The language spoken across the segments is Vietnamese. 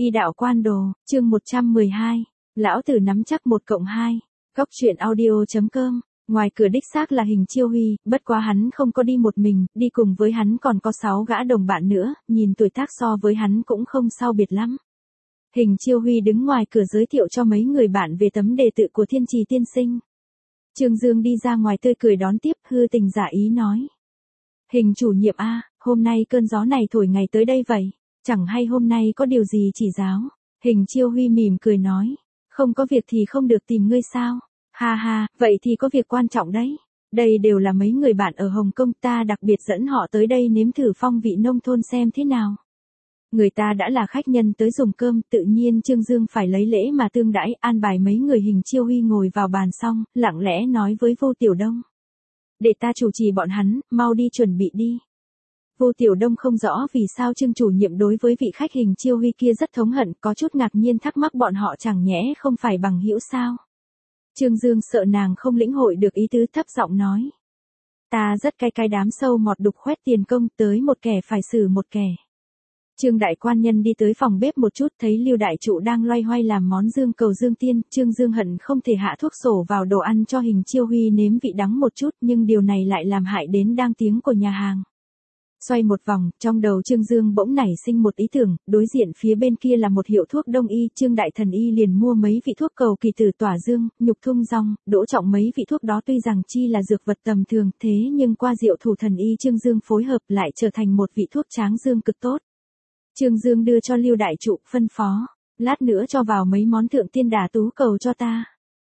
Y đạo quan đồ, chương 112. Lão tử nắm chắc 1+2. Góc truyện audio.com. Ngoài cửa đích xác là Hình Chiêu Huy, bất quá hắn không có đi một mình, đi cùng với hắn còn có 6 gã đồng bạn nữa, nhìn tuổi tác so với hắn cũng không sao biệt lắm. Hình Chiêu Huy đứng ngoài cửa giới thiệu cho mấy người bạn về tấm đề tự của Thiên Trì tiên sinh. Trương Dương đi ra ngoài tươi cười đón tiếp, hư tình giả ý nói: Hình chủ nhiệm a, hôm nay cơn gió này thổi ngày tới đây vậy, chẳng hay hôm nay có điều gì chỉ giáo. Hình Chiêu Huy mỉm cười nói: Không có việc thì không được tìm ngươi sao? Ha ha, vậy thì có việc quan trọng đấy. Đây đều là mấy người bạn ở Hồng Kông, ta đặc biệt dẫn họ tới đây nếm thử phong vị nông thôn xem thế nào. Người ta đã là khách nhân tới dùng cơm, tự nhiên Trương Dương phải lấy lễ mà tương đãi, an bài mấy người. Hình Chiêu Huy ngồi vào bàn xong, lặng lẽ nói với Vô Tiểu Đông: Để ta chủ trì bọn hắn, mau đi chuẩn bị đi. Vô Tiểu Đông không rõ vì sao Trương chủ nhiệm đối với vị khách Hình Chiêu Huy kia rất thống hận, có chút ngạc nhiên thắc mắc bọn họ chẳng nhẽ không phải bằng hữu sao. Trương Dương sợ nàng không lĩnh hội được ý tứ, thấp giọng nói: Ta rất cay cái đám sâu mọt đục khoét tiền công, tới một kẻ phải xử một kẻ. Trương đại quan nhân đi tới phòng bếp một chút, thấy Lưu đại trụ đang loay hoay làm món dương cầu dương tiên, Trương Dương hận không thể hạ thuốc sổ vào đồ ăn cho Hình Chiêu Huy nếm vị đắng một chút, nhưng điều này lại làm hại đến đang tiếng của nhà hàng. Xoay một vòng, trong đầu Trương Dương bỗng nảy sinh một ý tưởng, đối diện phía bên kia là một hiệu thuốc đông y, Trương đại thần y liền mua mấy vị thuốc cầu kỳ tử tỏa dương, nhục thung rong, đỗ trọng mấy vị thuốc đó tuy rằng chi là dược vật tầm thường, thế nhưng qua diệu thủ thần y Trương Dương phối hợp lại trở thành một vị thuốc tráng dương cực tốt. Trương Dương đưa cho Lưu đại trụ, phân phó: Lát nữa cho vào mấy món thượng tiên đà tú cầu cho ta.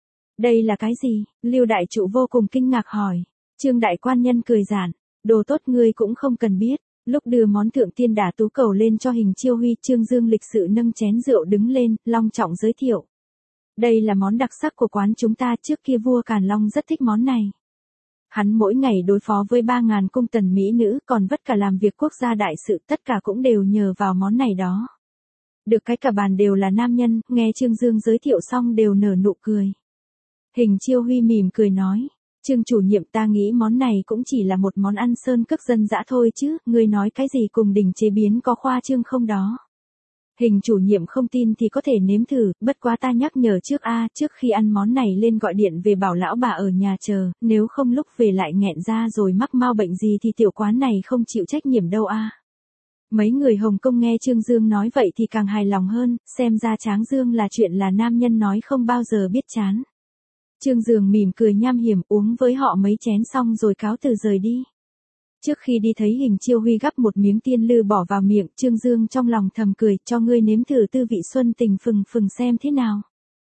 Đây là cái gì? Lưu đại trụ vô cùng kinh ngạc hỏi. Trương đại quan nhân cười giản: Đồ tốt ngươi cũng không cần biết. Lúc đưa món thượng tiên đà tú cầu lên cho Hình Chiêu Huy, Trương Dương lịch sự nâng chén rượu đứng lên, long trọng giới thiệu: Đây là món đặc sắc của quán chúng ta, trước kia vua Càn Long rất thích món này. Hắn mỗi ngày đối phó với 3.000 cung tần mỹ nữ, còn vất cả làm việc quốc gia đại sự, tất cả cũng đều nhờ vào món này đó. Được cái cả bàn đều là nam nhân, nghe Trương Dương giới thiệu xong đều nở nụ cười. Hình Chiêu Huy mỉm cười nói: Trương chủ nhiệm, ta nghĩ món này cũng chỉ là một món ăn sơn cước dân dã thôi chứ, ngươi nói cái gì cùng đỉnh chế biến có khoa trương không đó. Hình chủ nhiệm không tin thì có thể nếm thử, bất quá ta nhắc nhở trước trước khi ăn món này lên gọi điện về bảo lão bà ở nhà chờ, nếu không lúc về lại nghẹn ra rồi mắc mau bệnh gì thì tiểu quán này không chịu trách nhiệm đâu Mấy người Hồng Kông nghe Trương Dương nói vậy thì càng hài lòng hơn, xem ra Tráng Dương là chuyện là nam nhân nói không bao giờ biết chán. Trương Dương mỉm cười nham hiểm, uống với họ mấy chén xong rồi cáo từ rời đi. Trước khi đi thấy Hình Chiêu Huy gắp một miếng tiên lư bỏ vào miệng, Trương Dương trong lòng thầm cười: Cho ngươi nếm thử tư vị xuân tình phừng phừng xem thế nào.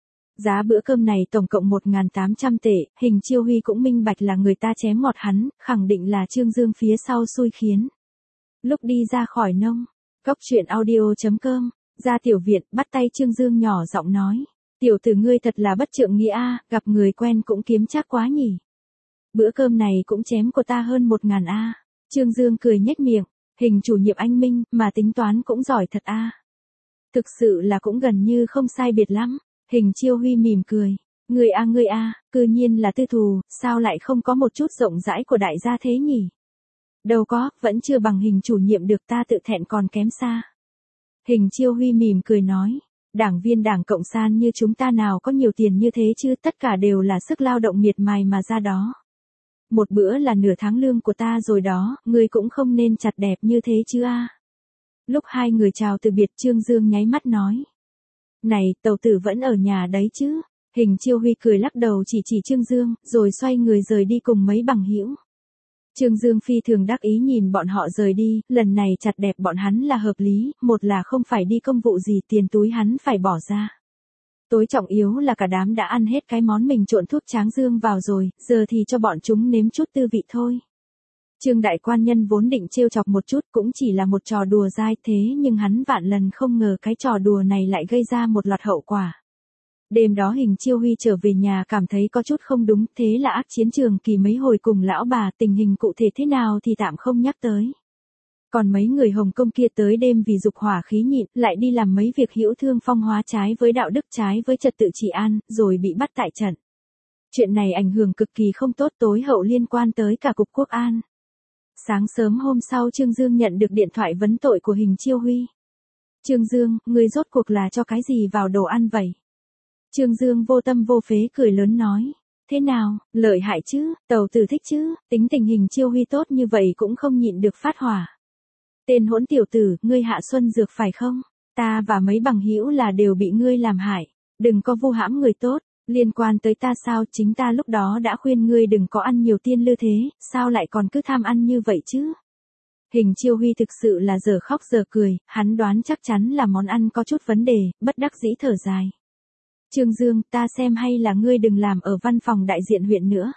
Giá bữa cơm này tổng cộng 1.800 tệ, Hình Chiêu Huy cũng minh bạch là người ta chém ngọt hắn, khẳng định là Trương Dương phía sau xui khiến. Lúc đi ra khỏi nông, góc truyện audio.com, ra tiểu viện, bắt tay Trương Dương nhỏ giọng nói: Tiểu tử ngươi thật là bất trượng nghĩa gặp người quen cũng kiếm chắc quá nhỉ. Bữa cơm này cũng chém của ta hơn 1.000 Trương Dương cười nhếch miệng: Hình chủ nhiệm anh minh, mà tính toán cũng giỏi thật Thực sự là cũng gần như không sai biệt lắm. Hình Chiêu Huy mỉm cười: Ngươi cư nhiên là tư thù, sao lại không có một chút rộng rãi của đại gia thế nhỉ? Đâu có, vẫn chưa bằng Hình chủ nhiệm được, ta tự thẹn còn kém xa. Hình Chiêu Huy mỉm cười nói: Đảng viên Đảng Cộng sản như chúng ta nào có nhiều tiền như thế chứ, tất cả đều là sức lao động miệt mài mà ra đó. Một bữa là nửa tháng lương của ta rồi đó, ngươi cũng không nên chặt đẹp như thế chứ Lúc hai người chào từ biệt, Trương Dương nháy mắt nói: Này, tàu tử vẫn ở nhà đấy chứ? Hình Chiêu Huy cười lắc đầu chỉ Trương Dương, rồi xoay người rời đi cùng mấy bằng hữu. Trương Dương phi thường đắc ý nhìn bọn họ rời đi, lần này chặt đẹp bọn hắn là hợp lý, một là không phải đi công vụ gì, tiền túi hắn phải bỏ ra. Tối trọng yếu là cả đám đã ăn hết cái món mình trộn thuốc tráng dương vào rồi, giờ thì cho bọn chúng nếm chút tư vị thôi. Trương đại quan nhân vốn định trêu chọc một chút, cũng chỉ là một trò đùa dai, thế nhưng hắn vạn lần không ngờ cái trò đùa này lại gây ra một loạt hậu quả. Đêm đó Hình Chiêu Huy trở về nhà cảm thấy có chút không đúng, thế là ác chiến trường kỳ mấy hồi cùng lão bà, tình hình cụ thể thế nào thì tạm không nhắc tới. Còn mấy người Hồng Kông kia tới đêm vì dục hỏa khí nhịn, lại đi làm mấy việc hữu thương phong hóa, trái với đạo đức, trái với trật tự trị an, rồi bị bắt tại trận. Chuyện này ảnh hưởng cực kỳ không tốt, tối hậu liên quan tới cả cục quốc an. Sáng sớm hôm sau Trương Dương nhận được điện thoại vấn tội của Hình Chiêu Huy. Trương Dương, ngươi rốt cuộc là cho cái gì vào đồ ăn vậy? Trương Dương vô tâm vô phế cười lớn nói. Thế nào, lợi hại chứ, tàu tử thích chứ, tính tình hình Chiêu Huy tốt như vậy cũng không nhịn được phát hỏa. Tên hỗn tiểu tử, ngươi hạ xuân dược phải không? Ta và mấy bằng hữu là đều bị ngươi làm hại. Đừng có vu hãm người tốt, liên quan tới ta sao, chính ta lúc đó đã khuyên ngươi đừng có ăn nhiều tiên lư thế, sao lại còn cứ tham ăn như vậy chứ? Hình Chiêu Huy thực sự là giờ khóc giờ cười, hắn đoán chắc chắn là món ăn có chút vấn đề, bất đắc dĩ thở dài. Trương Dương, ta xem hay là ngươi đừng làm ở văn phòng đại diện huyện nữa.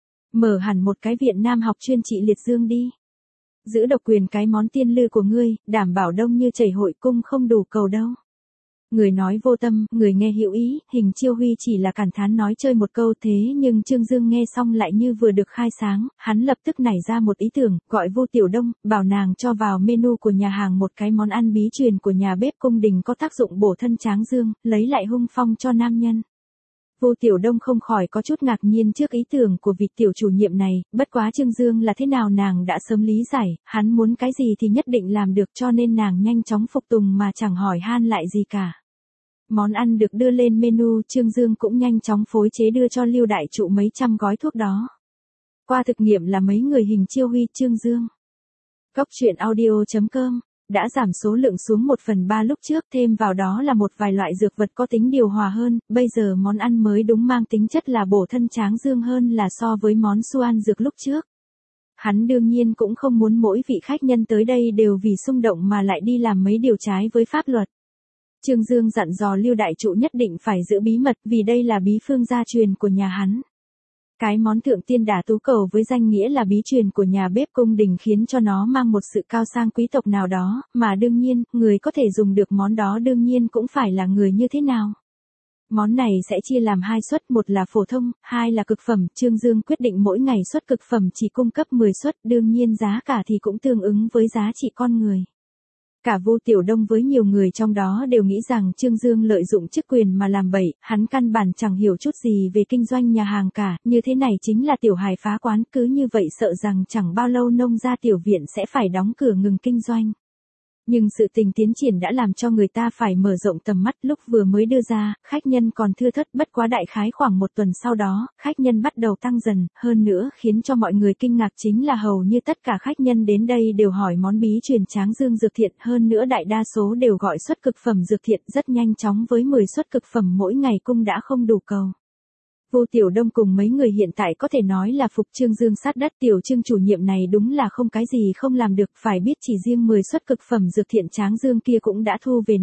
Mở hẳn một cái viện nam học chuyên trị liệt dương đi. Giữ độc quyền cái món tiên lư của ngươi, đảm bảo đông như chảy hội cung không đủ cầu đâu. Người nói vô tâm, người nghe hữu ý, Hình Chiêu Huy chỉ là cảm thán nói chơi một câu thế nhưng Trương Dương nghe xong lại như vừa được khai sáng, hắn lập tức nảy ra một ý tưởng, gọi Vu Tiểu Đông, bảo nàng cho vào menu của nhà hàng một cái món ăn bí truyền của nhà bếp cung đình có tác dụng bổ thân tráng dương, lấy lại hung phong cho nam nhân. Vu Tiểu Đông không khỏi có chút ngạc nhiên trước ý tưởng của vị tiểu chủ nhiệm này, bất quá Trương Dương là thế nào nàng đã sớm lý giải, hắn muốn cái gì thì nhất định làm được cho nên nàng nhanh chóng phục tùng mà chẳng hỏi han lại gì cả. Món ăn được đưa lên menu, Trương Dương cũng nhanh chóng phối chế đưa cho Lưu đại trụ mấy trăm gói thuốc đó. Qua thực nghiệm là mấy người Hình Chiêu Huy, Trương Dương. Góc truyện audio.com đã giảm số lượng xuống 1/3 lúc trước, thêm vào đó là một vài loại dược vật có tính điều hòa hơn, bây giờ món ăn mới đúng mang tính chất là bổ thân tráng dương hơn là so với món Xuan dược lúc trước. Hắn đương nhiên cũng không muốn mỗi vị khách nhân tới đây đều vì xung động mà lại đi làm mấy điều trái với pháp luật. Trương Dương dặn dò Lưu đại trụ nhất định phải giữ bí mật vì đây là bí phương gia truyền của nhà hắn. Cái món thượng tiên đả tú cầu với danh nghĩa là bí truyền của nhà bếp cung đình khiến cho nó mang một sự cao sang quý tộc nào đó, mà đương nhiên, người có thể dùng được món đó đương nhiên cũng phải là người như thế nào. Món này sẽ chia làm 2 suất, một là phổ thông, 2 là cực phẩm, Trương Dương quyết định mỗi ngày suất cực phẩm chỉ cung cấp 10 suất, đương nhiên giá cả thì cũng tương ứng với giá trị con người. Cả Vu Tiểu Đông với nhiều người trong đó đều nghĩ rằng Trương Dương lợi dụng chức quyền mà làm bậy, hắn căn bản chẳng hiểu chút gì về kinh doanh nhà hàng cả, như thế này chính là tiểu hài phá quán, cứ như vậy sợ rằng chẳng bao lâu nông gia tiểu viện sẽ phải đóng cửa ngừng kinh doanh. Nhưng sự tình tiến triển đã làm cho người ta phải mở rộng tầm mắt, lúc vừa mới đưa ra, khách nhân còn thưa thớt, bất quá đại khái khoảng 1 tuần sau đó, khách nhân bắt đầu tăng dần, hơn nữa khiến cho mọi người kinh ngạc chính là hầu như tất cả khách nhân đến đây đều hỏi món bí truyền tráng dương dược thiện, hơn nữa đại đa số đều gọi suất cực phẩm dược thiện, rất nhanh chóng với 10 suất cực phẩm mỗi ngày cung đã không đủ cầu. Vu Tiểu Đông cùng mấy người hiện tại có thể nói là phục Trương Dương sát đất, tiểu Trương chủ nhiệm này đúng là không cái gì không làm được, phải biết chỉ riêng 10 suất cực phẩm dược thiện tráng dương kia cũng đã thu về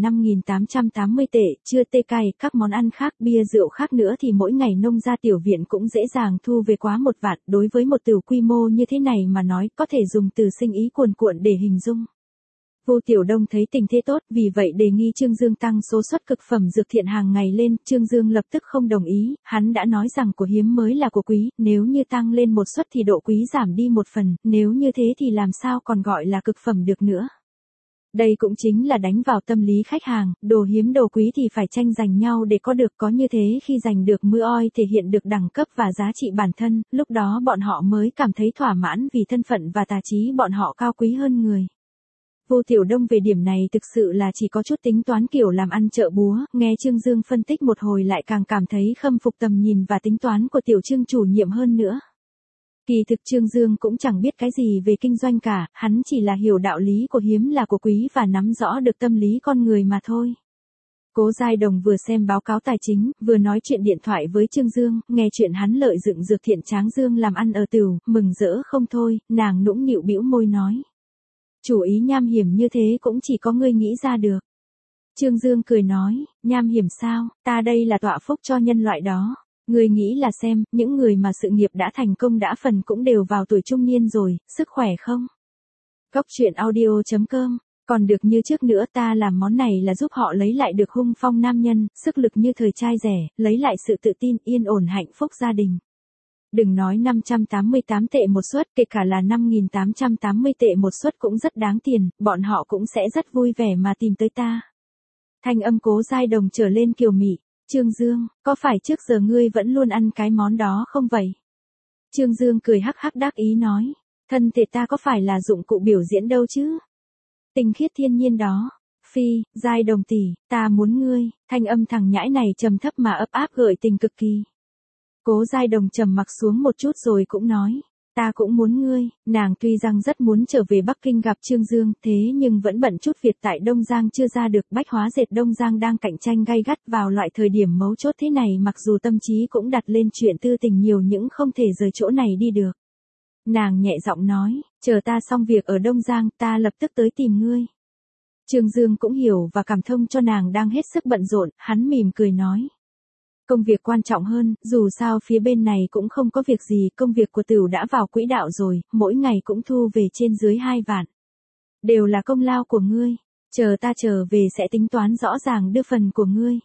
5.880 tệ, chưa tê cay, các món ăn khác, bia rượu khác nữa thì mỗi ngày nông gia tiểu viện cũng dễ dàng thu về quá 1 vạn, đối với một tiểu quy mô như thế này mà nói, có thể dùng từ sinh ý cuồn cuộn để hình dung. Vu Tiểu Đông thấy tình thế tốt, vì vậy đề nghị Trương Dương tăng số suất cực phẩm dược thiện hàng ngày lên, Trương Dương lập tức không đồng ý, hắn đã nói rằng của hiếm mới là của quý, nếu như tăng lên 1 suất thì độ quý giảm đi 1 phần, nếu như thế thì làm sao còn gọi là cực phẩm được nữa. Đây cũng chính là đánh vào tâm lý khách hàng, đồ hiếm đồ quý thì phải tranh giành nhau để có được, có như thế khi giành được mưa oi thể hiện được đẳng cấp và giá trị bản thân, lúc đó bọn họ mới cảm thấy thỏa mãn vì thân phận và tài trí bọn họ cao quý hơn người. Vu Tiểu Đông về điểm này thực sự là chỉ có chút tính toán kiểu làm ăn chợ búa, nghe Trương Dương phân tích một hồi lại càng cảm thấy khâm phục tầm nhìn và tính toán của tiểu Trương chủ nhiệm hơn nữa. Kỳ thực Trương Dương cũng chẳng biết cái gì về kinh doanh cả, hắn chỉ là hiểu đạo lý của hiếm là của quý và nắm rõ được tâm lý con người mà thôi. Cố Giai Đồng vừa xem báo cáo tài chính, vừa nói chuyện điện thoại với Trương Dương, nghe chuyện hắn lợi dụng dược thiện tráng dương làm ăn ở tửu, mừng rỡ không thôi, nàng nũng nịu bĩu môi nói. Chủ ý nham hiểm như thế cũng chỉ có ngươi nghĩ ra được. Trương Dương cười nói, nham hiểm sao, ta đây là tọa phúc cho nhân loại đó. Ngươi nghĩ là xem, những người mà sự nghiệp đã thành công đã phần cũng đều vào tuổi trung niên rồi, sức khỏe không? Góc truyện audio.com, còn được như trước nữa, ta làm món này là giúp họ lấy lại được hung phong nam nhân, sức lực như thời trai rẻ, lấy lại sự tự tin, yên ổn hạnh phúc gia đình. Đừng nói 588 tệ một suất, kể cả là 5.880 tệ một suất cũng rất đáng tiền, bọn họ cũng sẽ rất vui vẻ mà tìm tới ta. Thanh âm Cố Giai Đồng trở lên kiều mị. Trương Dương, có phải trước giờ ngươi vẫn luôn ăn cái món đó không vậy? Trương Dương cười hắc hắc đắc ý nói, thân thể ta có phải là dụng cụ biểu diễn đâu chứ? Tinh khiết thiên nhiên đó. Phi, Giai Đồng tỷ, ta muốn ngươi, thanh âm thằng nhãi này trầm thấp mà ấp áp gợi tình cực kỳ. Cố Giai Đồng trầm mặc xuống một chút rồi cũng nói, ta cũng muốn ngươi, nàng tuy rằng rất muốn trở về Bắc Kinh gặp Trương Dương, thế nhưng vẫn bận chút việc tại Đông Giang chưa ra được, bách hóa dệt Đông Giang đang cạnh tranh gay gắt vào loại thời điểm mấu chốt thế này, mặc dù tâm trí cũng đặt lên chuyện tư tình nhiều nhưng không thể rời chỗ này đi được. Nàng nhẹ giọng nói, chờ ta xong việc ở Đông Giang, ta lập tức tới tìm ngươi. Trương Dương cũng hiểu và cảm thông cho nàng đang hết sức bận rộn, hắn mỉm cười nói. Công việc quan trọng hơn, dù sao phía bên này cũng không có việc gì, công việc của Tửu đã vào quỹ đạo rồi, mỗi ngày cũng thu về trên dưới 2 vạn. Đều là công lao của ngươi, chờ ta trở về sẽ tính toán rõ ràng đưa phần của ngươi.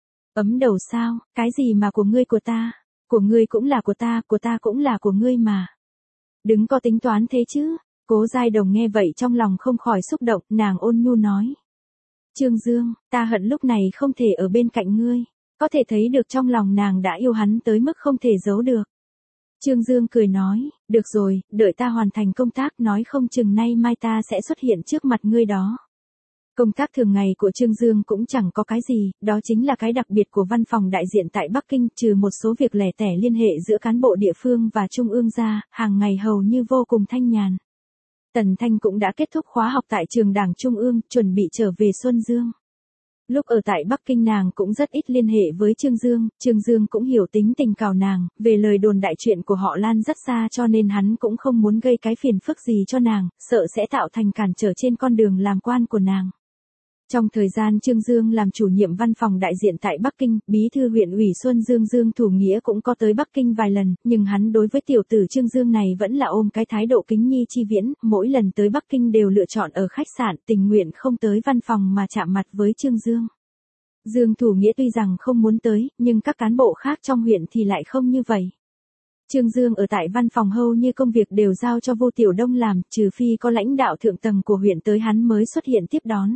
Ấm đầu sao, cái gì mà của ngươi của ngươi cũng là của ta cũng là của ngươi mà. Đừng có tính toán thế chứ. Cố Giai Đồng nghe vậy trong lòng không khỏi xúc động, nàng ôn nhu nói. Trương Dương, ta hận lúc này không thể ở bên cạnh ngươi. Có thể thấy được trong lòng nàng đã yêu hắn tới mức không thể giấu được. Trương Dương cười nói, được rồi, đợi ta hoàn thành công tác, nói không chừng nay mai ta sẽ xuất hiện trước mặt ngươi đó. Công tác thường ngày của Trương Dương cũng chẳng có cái gì, đó chính là cái đặc biệt của văn phòng đại diện tại Bắc Kinh, trừ một số việc lẻ tẻ liên hệ giữa cán bộ địa phương và trung ương ra, hàng ngày hầu như vô cùng thanh nhàn. Tần Thanh cũng đã kết thúc khóa học tại trường Đảng Trung ương, chuẩn bị trở về Xuân Dương. Lúc ở tại Bắc Kinh nàng cũng rất ít liên hệ với Trương Dương cũng hiểu tính tình cào nàng, về lời đồn đại chuyện của họ lan rất xa cho nên hắn cũng không muốn gây cái phiền phức gì cho nàng, sợ sẽ tạo thành cản trở trên con đường làm quan của nàng. Trong thời gian Trương Dương làm chủ nhiệm văn phòng đại diện tại Bắc Kinh, bí thư huyện ủy Xuân Dương Dương Thủ Nghĩa cũng có tới Bắc Kinh vài lần, nhưng hắn đối với tiểu tử Trương Dương này vẫn là ôm cái thái độ kính nhi chi viễn, mỗi lần tới Bắc Kinh đều lựa chọn ở khách sạn, tình nguyện không tới văn phòng mà chạm mặt với Trương Dương. Dương Thủ Nghĩa tuy rằng không muốn tới, nhưng các cán bộ khác trong huyện thì lại không như vậy. Trương Dương ở tại văn phòng hầu như công việc đều giao cho Vô Tiểu Đông làm, trừ phi có lãnh đạo thượng tầng của huyện tới hắn mới xuất hiện tiếp đón.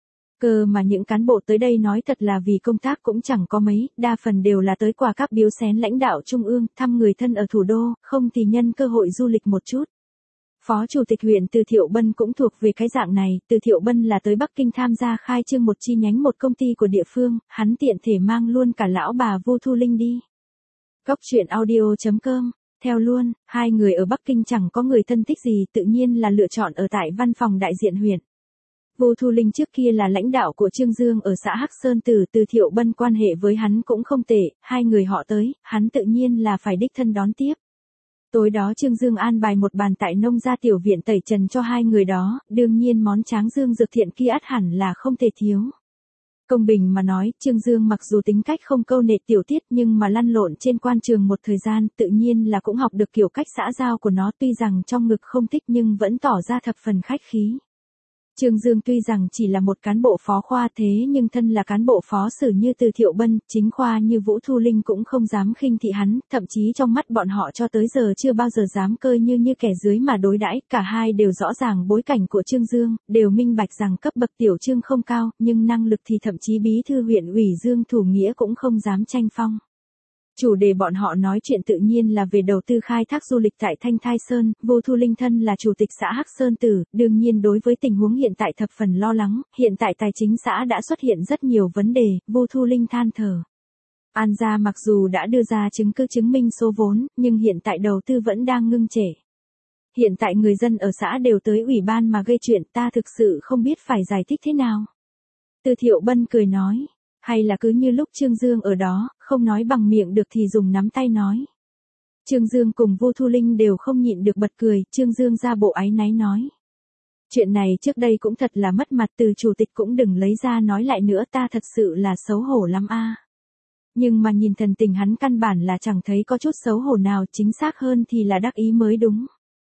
Cơ mà những cán bộ tới đây nói thật là vì công tác cũng chẳng có mấy, đa phần đều là tới quà cáp biếu xén lãnh đạo trung ương, thăm người thân ở thủ đô, không thì nhân cơ hội du lịch một chút. Phó Chủ tịch huyện Từ Thiệu Bân cũng thuộc về cái dạng này, Từ Thiệu Bân là tới Bắc Kinh tham gia khai trương một chi nhánh một công ty của địa phương, hắn tiện thể mang luôn cả lão bà Vu Thu Linh đi. Góc truyện audio.com, theo luôn, hai người ở Bắc Kinh chẳng có người thân thích gì, tự nhiên là lựa chọn ở tại văn phòng đại diện huyện. Vu Thu Linh trước kia là lãnh đạo của Trương Dương ở xã Hắc Sơn Tử, Từ Thiệu Bân quan hệ với hắn cũng không tệ, hai người họ tới, hắn tự nhiên là phải đích thân đón tiếp. Tối đó Trương Dương an bài một bàn tại nông gia tiểu viện tẩy trần cho hai người đó, đương nhiên món tráng dương dược thiện kia ắt hẳn là không thể thiếu. Công bình mà nói, Trương Dương mặc dù tính cách không câu nệ tiểu tiết nhưng mà lăn lộn trên quan trường một thời gian, tự nhiên là cũng học được kiểu cách xã giao của nó, tuy rằng trong ngực không thích nhưng vẫn tỏ ra thập phần khách khí. Trương Dương tuy rằng chỉ là một cán bộ phó khoa thế nhưng thân là cán bộ phó sử như Từ Thiệu Bân, chính khoa như Vũ Thu Linh cũng không dám khinh thị hắn, thậm chí trong mắt bọn họ cho tới giờ chưa bao giờ dám coi như kẻ dưới mà đối đãi, cả hai đều rõ ràng bối cảnh của Trương Dương, đều minh bạch rằng cấp bậc tiểu Trương không cao, nhưng năng lực thì thậm chí bí thư huyện ủy Dương Thủ Nghĩa cũng không dám tranh phong. Chủ đề bọn họ nói chuyện tự nhiên là về đầu tư khai thác du lịch tại Thanh Thai Sơn, Vô Thu Linh thân là chủ tịch xã Hắc Sơn Tử, đương nhiên đối với tình huống hiện tại thập phần lo lắng, hiện tại tài chính xã đã xuất hiện rất nhiều vấn đề, Vô Thu Linh than thở. An gia mặc dù đã đưa ra chứng cứ chứng minh số vốn, nhưng hiện tại đầu tư vẫn đang ngưng trệ. Hiện tại người dân ở xã đều tới ủy ban mà gây chuyện, ta thực sự không biết phải giải thích thế nào. Từ Thiệu Bân cười nói. Hay là cứ như lúc Trương Dương ở đó, không nói bằng miệng được thì dùng nắm tay nói. Trương Dương cùng Vô Thu Linh đều không nhịn được bật cười, Trương Dương ra bộ áy náy nói. Chuyện này trước đây cũng thật là mất mặt, Từ chủ tịch cũng đừng lấy ra nói lại nữa, ta thật sự là xấu hổ lắm a. Nhưng mà nhìn thần tình hắn căn bản là chẳng thấy có chút xấu hổ nào, chính xác hơn thì là đắc ý mới đúng.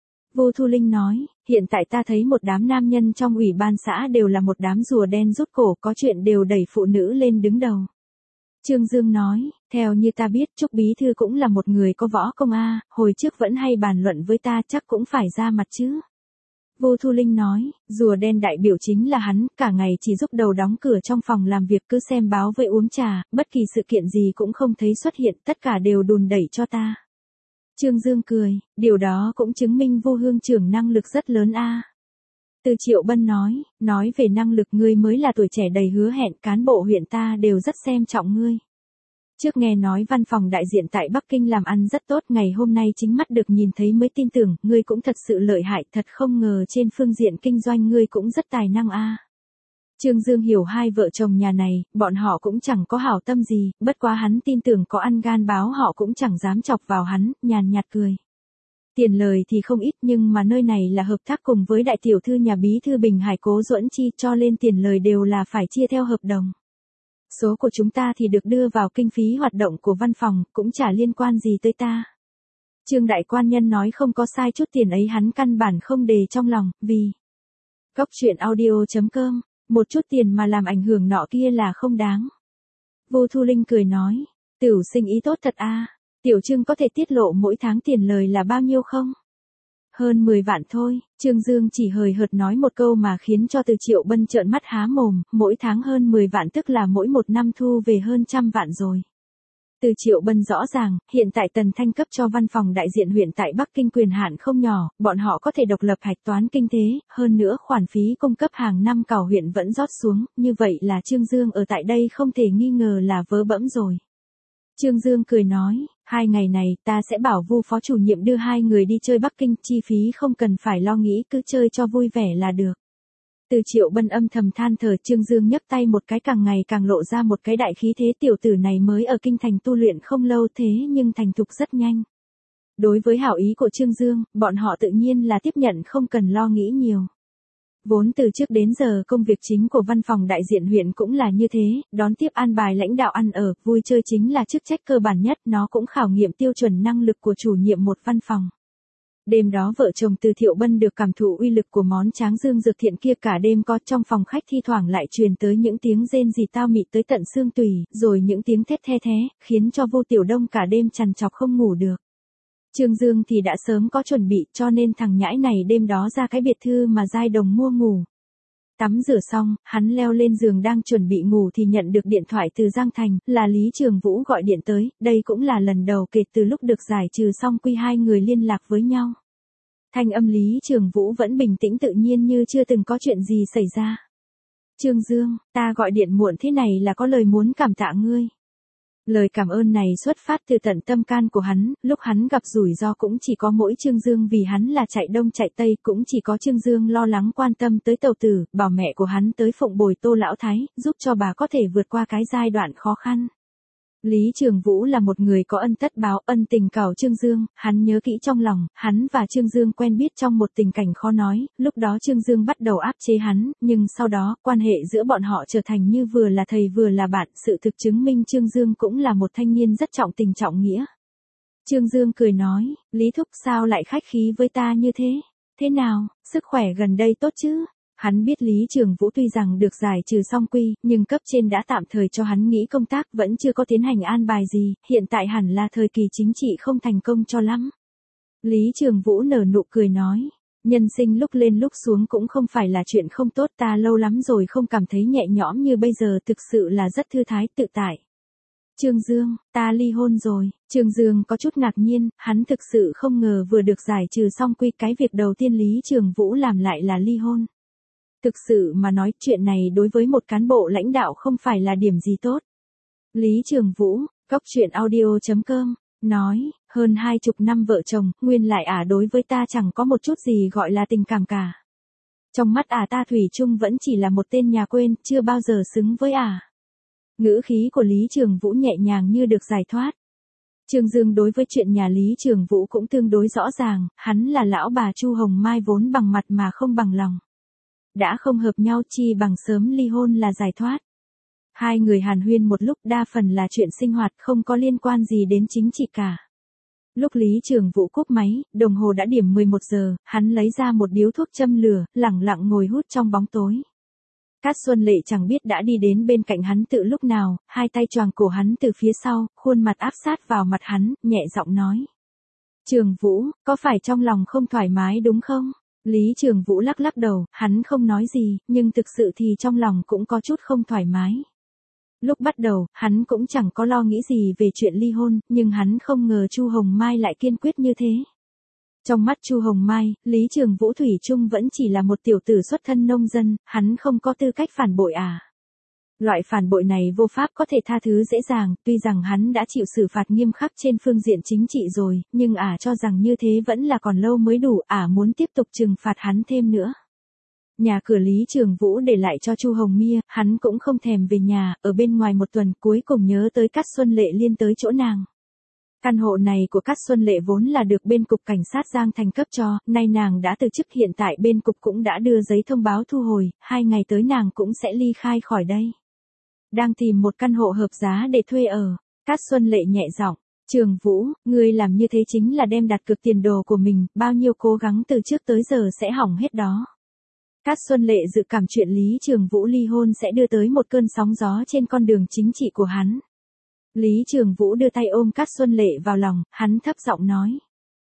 Vô Thu Linh nói, hiện tại ta thấy một đám nam nhân trong ủy ban xã đều là một đám rùa đen rút cổ, có chuyện đều đẩy phụ nữ lên đứng đầu. Trương Dương nói, theo như ta biết Trúc Bí Thư cũng là một người có võ công a, hồi trước vẫn hay bàn luận với ta, chắc cũng phải ra mặt chứ. Vô Thu Linh nói, rùa đen đại biểu chính là hắn, cả ngày chỉ giúp đầu đóng cửa trong phòng làm việc, cứ xem báo với uống trà, bất kỳ sự kiện gì cũng không thấy xuất hiện, tất cả đều đùn đẩy cho ta. Trương Dương cười, điều đó cũng chứng minh Vô Hương trưởng năng lực rất lớn a. Từ Triệu Bân nói về năng lực ngươi mới là tuổi trẻ đầy hứa hẹn, cán bộ huyện ta đều rất xem trọng ngươi. Trước nghe nói văn phòng đại diện tại Bắc Kinh làm ăn rất tốt, ngày hôm nay chính mắt được nhìn thấy mới tin tưởng, ngươi cũng thật sự lợi hại, thật không ngờ trên phương diện kinh doanh ngươi cũng rất tài năng a. Trương Dương hiểu hai vợ chồng nhà này, bọn họ cũng chẳng có hảo tâm gì, bất quá hắn tin tưởng có ăn gan báo họ cũng chẳng dám chọc vào hắn, nhàn nhạt cười. Tiền lời thì không ít nhưng mà nơi này là hợp tác cùng với đại tiểu thư nhà bí thư Bình Hải Cố Duẫn Chi, cho nên tiền lời đều là phải chia theo hợp đồng. Số của chúng ta thì được đưa vào kinh phí hoạt động của văn phòng, cũng chả liên quan gì tới ta. Trương đại quan nhân nói không có sai, chút tiền ấy hắn căn bản không để trong lòng, vì Góc truyện audio.com, một chút tiền mà làm ảnh hưởng nọ kia là không đáng. Vô Thu Linh cười nói, Tiểu Sinh ý tốt thật a. Tiểu Trương có thể tiết lộ mỗi tháng tiền lời là bao nhiêu không? Hơn 10 vạn thôi. Trương Dương chỉ hời hợt nói một câu mà khiến cho Từ Triệu Bân trợn mắt há mồm, mỗi tháng hơn 10 vạn tức là mỗi một năm thu về hơn 100 vạn rồi. Từ Triệu Bân rõ ràng, hiện tại Tần Thanh cấp cho văn phòng đại diện huyện tại Bắc Kinh quyền hạn không nhỏ, bọn họ có thể độc lập hạch toán kinh tế, hơn nữa khoản phí cung cấp hàng năm cào huyện vẫn rót xuống, như vậy là Trương Dương ở tại đây không thể nghi ngờ là vớ bẫm rồi. Trương Dương cười nói, 2 ngày này ta sẽ bảo Vu phó chủ nhiệm đưa 2 người đi chơi Bắc Kinh, chi phí không cần phải lo nghĩ, cứ chơi cho vui vẻ là được. Từ Triệu Bân âm thầm than thở, Trương Dương nhấc tay một cái càng ngày càng lộ ra một cái đại khí thế, tiểu tử này mới ở kinh thành tu luyện không lâu thế nhưng thành thục rất nhanh. Đối với hảo ý của Trương Dương, bọn họ tự nhiên là tiếp nhận không cần lo nghĩ nhiều. Vốn từ trước đến giờ công việc chính của văn phòng đại diện huyện cũng là như thế, đón tiếp an bài lãnh đạo ăn ở, vui chơi chính là chức trách cơ bản nhất, nó cũng khảo nghiệm tiêu chuẩn năng lực của chủ nhiệm một văn phòng. Đêm đó vợ chồng Từ Thiệu Bân được cảm thụ uy lực của món tráng dương dược thiện kia, cả đêm có trong phòng khách thi thoảng lại truyền tới những tiếng rên rỉ tao mị tới tận xương tủy, rồi những tiếng thét the thé, khiến cho Vô Tiểu Đông cả đêm trằn trọc không ngủ được. Trương Dương thì đã sớm có chuẩn bị, cho nên thằng nhãi này đêm đó ra cái biệt thư mà Giai Đồng mua ngủ. Tắm rửa xong, hắn leo lên giường đang chuẩn bị ngủ thì nhận được điện thoại từ Giang Thành, là Lý Trường Vũ gọi điện tới, đây cũng là lần đầu kể từ lúc được giải trừ xong quy 2 người liên lạc với nhau. Thanh âm Lý Trường Vũ vẫn bình tĩnh tự nhiên như chưa từng có chuyện gì xảy ra. Trương Dương, ta gọi điện muộn thế này là có lời muốn cảm tạ ngươi. Lời cảm ơn này xuất phát từ tận tâm can của hắn, lúc hắn gặp rủi ro cũng chỉ có mỗi Trương Dương, vì hắn là chạy đông chạy tây, cũng chỉ có Trương Dương lo lắng quan tâm tới Tàu Tử, bảo mẹ của hắn tới phụng bồi Tô Lão Thái, giúp cho bà có thể vượt qua cái giai đoạn khó khăn. Lý Trường Vũ là một người có ân tất báo, ân tình cào Trương Dương, hắn nhớ kỹ trong lòng, hắn và Trương Dương quen biết trong một tình cảnh khó nói, lúc đó Trương Dương bắt đầu áp chế hắn, nhưng sau đó, quan hệ giữa bọn họ trở thành như vừa là thầy vừa là bạn, sự thực chứng minh Trương Dương cũng là một thanh niên rất trọng tình trọng nghĩa. Trương Dương cười nói, Lý Thúc sao lại khách khí với ta như thế? Thế nào, sức khỏe gần đây tốt chứ? Hắn biết Lý Trường Vũ tuy rằng được giải trừ xong quy, nhưng cấp trên đã tạm thời cho hắn nghỉ công tác, vẫn chưa có tiến hành an bài gì, hiện tại hẳn là thời kỳ chính trị không thành công cho lắm. Lý Trường Vũ nở nụ cười nói, nhân sinh lúc lên lúc xuống cũng không phải là chuyện không tốt, ta lâu lắm rồi không cảm thấy nhẹ nhõm như bây giờ, thực sự là rất thư thái tự tại. Trương Dương, ta ly hôn rồi. Trương Dương có chút ngạc nhiên, hắn thực sự không ngờ vừa được giải trừ xong quy, cái việc đầu tiên Lý Trường Vũ làm lại là ly hôn. Thực sự mà nói, chuyện này đối với một cán bộ lãnh đạo không phải là điểm gì tốt. Lý Trường Vũ, Góc truyện audio.com, nói, hơn 20 năm vợ chồng, nguyên lại đối với ta chẳng có một chút gì gọi là tình cảm cả. Trong mắt ta thủy chung vẫn chỉ là một tên nhà quên, chưa bao giờ xứng với Ngữ khí của Lý Trường Vũ nhẹ nhàng như được giải thoát. Trương Dương đối với chuyện nhà Lý Trường Vũ cũng tương đối rõ ràng, hắn là lão bà Chu Hồng Mai vốn bằng mặt mà không bằng lòng. Đã không hợp nhau chi bằng sớm ly hôn là giải thoát. Hai người hàn huyên một lúc, đa phần là chuyện sinh hoạt không có liên quan gì đến chính trị cả. Lúc Lý Trường Vũ cúp máy, đồng hồ đã điểm 11 giờ, hắn lấy ra một điếu thuốc châm lửa, lẳng lặng ngồi hút trong bóng tối. Cát Xuân Lệ chẳng biết đã đi đến bên cạnh hắn từ lúc nào, hai tay choàng cổ hắn từ phía sau, khuôn mặt áp sát vào mặt hắn, nhẹ giọng nói. Trường Vũ, có phải trong lòng không thoải mái đúng không? Lý Trường Vũ lắc lắc đầu, hắn không nói gì, nhưng thực sự thì trong lòng cũng có chút không thoải mái. Lúc bắt đầu, hắn cũng chẳng có lo nghĩ gì về chuyện ly hôn, nhưng hắn không ngờ Chu Hồng Mai lại kiên quyết như thế. Trong mắt Chu Hồng Mai, Lý Trường Vũ thủy chung vẫn chỉ là một tiểu tử xuất thân nông dân, hắn không có tư cách phản bội à. Loại phản bội này vô pháp có thể tha thứ dễ dàng, tuy rằng hắn đã chịu xử phạt nghiêm khắc trên phương diện chính trị rồi, nhưng cho rằng như thế vẫn là còn lâu mới đủ, muốn tiếp tục trừng phạt hắn thêm nữa. Nhà cửa Lý Trường Vũ để lại cho Chu Hồng Mia, hắn cũng không thèm về nhà, ở bên ngoài một tuần cuối cùng nhớ tới Cát Xuân Lệ liên tới chỗ nàng. Căn hộ này của Cát Xuân Lệ vốn là được bên cục cảnh sát Giang Thành cấp cho, nay nàng đã từ chức, hiện tại bên cục cũng đã đưa giấy thông báo thu hồi, 2 ngày tới nàng cũng sẽ ly khai khỏi đây. Đang tìm một căn hộ hợp giá để thuê ở. Cát Xuân Lệ nhẹ giọng, Trường Vũ, ngươi làm như thế chính là đem đặt cược tiền đồ của mình, bao nhiêu cố gắng từ trước tới giờ sẽ hỏng hết đó. Cát Xuân Lệ dự cảm chuyện Lý Trường Vũ ly hôn sẽ đưa tới một cơn sóng gió trên con đường chính trị của hắn. Lý Trường Vũ đưa tay ôm Cát Xuân Lệ vào lòng, hắn thấp giọng nói.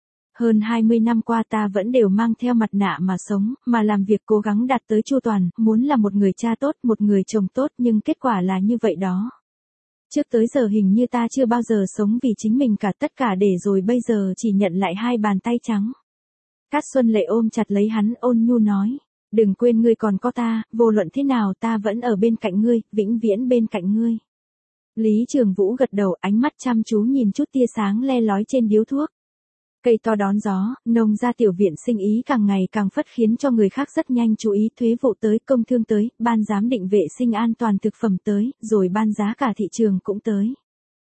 Hơn 20 năm qua ta vẫn đều mang theo mặt nạ mà sống, mà làm việc cố gắng đạt tới chu toàn, muốn là một người cha tốt, một người chồng tốt, nhưng kết quả là như vậy đó. Trước tới giờ hình như ta chưa bao giờ sống vì chính mình cả, tất cả để rồi bây giờ chỉ nhận lại 2 bàn tay trắng. Cát Xuân Lệ ôm chặt lấy hắn, ôn nhu nói. Đừng quên ngươi còn có ta, vô luận thế nào ta vẫn ở bên cạnh ngươi, vĩnh viễn bên cạnh ngươi. Lý Trường Vũ gật đầu, ánh mắt chăm chú nhìn chút tia sáng le lói trên điếu thuốc. Cây to đón gió, nông gia tiểu viện sinh ý càng ngày càng phất khiến cho người khác rất nhanh chú ý, thuế vụ tới, công thương tới, ban giám định vệ sinh an toàn thực phẩm tới, rồi ban giá cả thị trường cũng tới.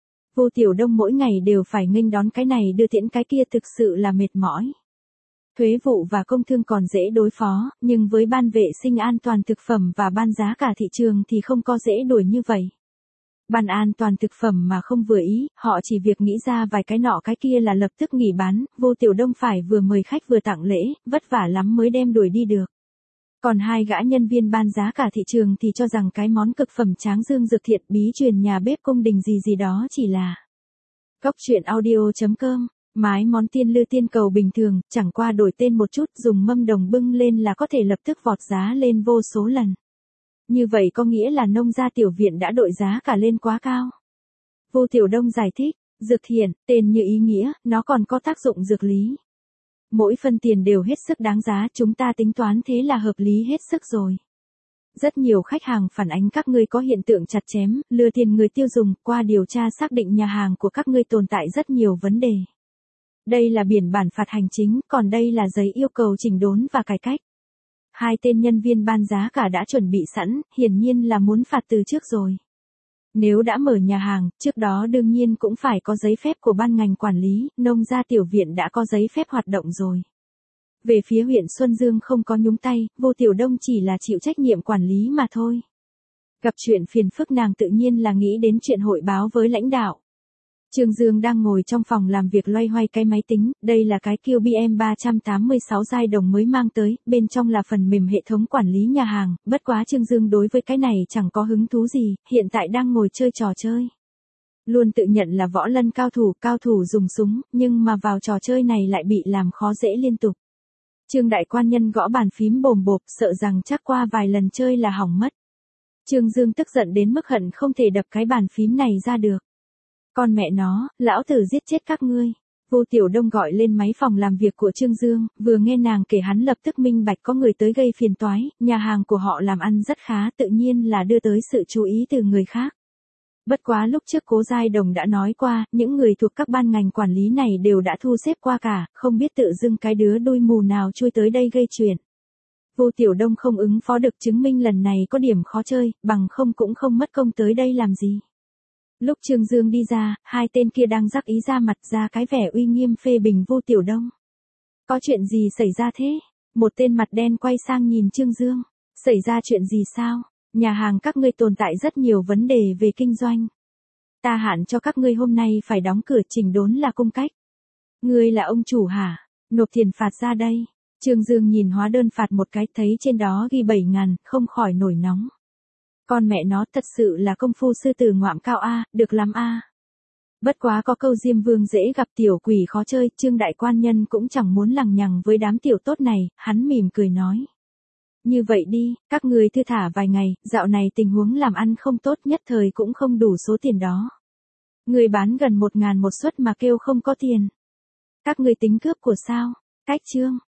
Vô Tiểu Đông mỗi ngày đều phải nghênh đón cái này đưa tiễn cái kia, thực sự là mệt mỏi. Thuế vụ và công thương còn dễ đối phó, nhưng với ban vệ sinh an toàn thực phẩm và ban giá cả thị trường thì không có dễ đuổi như vậy. Ban an toàn thực phẩm mà không vừa ý, họ chỉ việc nghĩ ra vài cái nọ cái kia là lập tức nghỉ bán, Vô Tiểu Đông phải vừa mời khách vừa tặng lễ, vất vả lắm mới đem đuổi đi được. Còn 2 gã nhân viên ban giá cả thị trường thì cho rằng cái món cực phẩm Tráng Dương Dược Thiện bí truyền nhà bếp cung đình gì đó chỉ là Cóc truyện audio.com. Mái món tiên lư tiên cầu bình thường, chẳng qua đổi tên một chút, dùng mâm đồng bưng lên là có thể lập tức vọt giá lên vô số lần. Như vậy có nghĩa là nông gia tiểu viện đã đội giá cả lên quá cao. Vô Tiểu Đông giải thích, dược thiện, tên như ý nghĩa, nó còn có tác dụng dược lý. Mỗi phân tiền đều hết sức đáng giá, chúng ta tính toán thế là hợp lý hết sức rồi. Rất nhiều khách hàng phản ánh các ngươi có hiện tượng chặt chém, lừa tiền người tiêu dùng, qua điều tra xác định nhà hàng của các ngươi tồn tại rất nhiều vấn đề. Đây là biên bản phạt hành chính, còn đây là giấy yêu cầu chỉnh đốn và cải cách. 2 tên nhân viên ban giá cả đã chuẩn bị sẵn, hiển nhiên là muốn phạt từ trước rồi. Nếu đã mở nhà hàng, trước đó đương nhiên cũng phải có giấy phép của ban ngành quản lý, nông gia tiểu viện đã có giấy phép hoạt động rồi. Về phía huyện Xuân Dương không có nhúng tay, Vô Tiểu Đông chỉ là chịu trách nhiệm quản lý mà thôi. Gặp chuyện phiền phức nàng tự nhiên là nghĩ đến chuyện hội báo với lãnh đạo. Trương Dương đang ngồi trong phòng làm việc loay hoay cái máy tính, đây là cái QBM 386 giai đồng mới mang tới, bên trong là phần mềm hệ thống quản lý nhà hàng, bất quá Trương Dương đối với cái này chẳng có hứng thú gì, hiện tại đang ngồi chơi trò chơi. Luôn tự nhận là võ lân cao thủ dùng súng, nhưng mà vào trò chơi này lại bị làm khó dễ liên tục. Trương đại quan nhân gõ bàn phím bồm bộp, sợ rằng chắc qua vài lần chơi là hỏng mất. Trương Dương tức giận đến mức hận không thể đập cái bàn phím này ra được. Con mẹ nó, lão tử giết chết các ngươi. Vô Tiểu Đông gọi lên máy phòng làm việc của Trương Dương, vừa nghe nàng kể hắn lập tức minh bạch có người tới gây phiền toái, nhà hàng của họ làm ăn rất khá, tự nhiên là đưa tới sự chú ý từ người khác. Bất quá lúc trước Cố Giai Đồng đã nói qua, những người thuộc các ban ngành quản lý này đều đã thu xếp qua cả, không biết tự dưng cái đứa đuôi mù nào chui tới đây gây chuyện. Vô Tiểu Đông không ứng phó được, chứng minh lần này có điểm khó chơi, bằng không cũng không mất công tới đây làm gì. Lúc Trương Dương đi ra, 2 tên kia đang rắc ý ra mặt ra cái vẻ uy nghiêm phê bình Vô Tiểu Đông. Có chuyện gì xảy ra thế? Một tên mặt đen quay sang nhìn Trương Dương. Xảy ra chuyện gì sao? Nhà hàng các ngươi tồn tại rất nhiều vấn đề về kinh doanh. Ta hạn cho các ngươi hôm nay phải đóng cửa, chỉnh đốn là cung cách. Ngươi là ông chủ hả? Nộp tiền phạt ra đây. Trương Dương nhìn hóa đơn phạt một cái, thấy trên đó ghi 7.000, không khỏi nổi nóng. Con mẹ nó, thật sự là công phu sư tử ngoạm cao a, được lắm a. Bất quá có câu Diêm Vương dễ gặp tiểu quỷ khó chơi, Trương đại quan nhân cũng chẳng muốn lằng nhằng với đám tiểu tốt này, hắn mỉm cười nói. Như vậy đi, các người thư thả vài ngày, dạo này tình huống làm ăn không tốt, nhất thời cũng không đủ số tiền đó. Người bán gần 1.000 một suất mà kêu không có tiền. Các người tính cướp của sao? Cách chương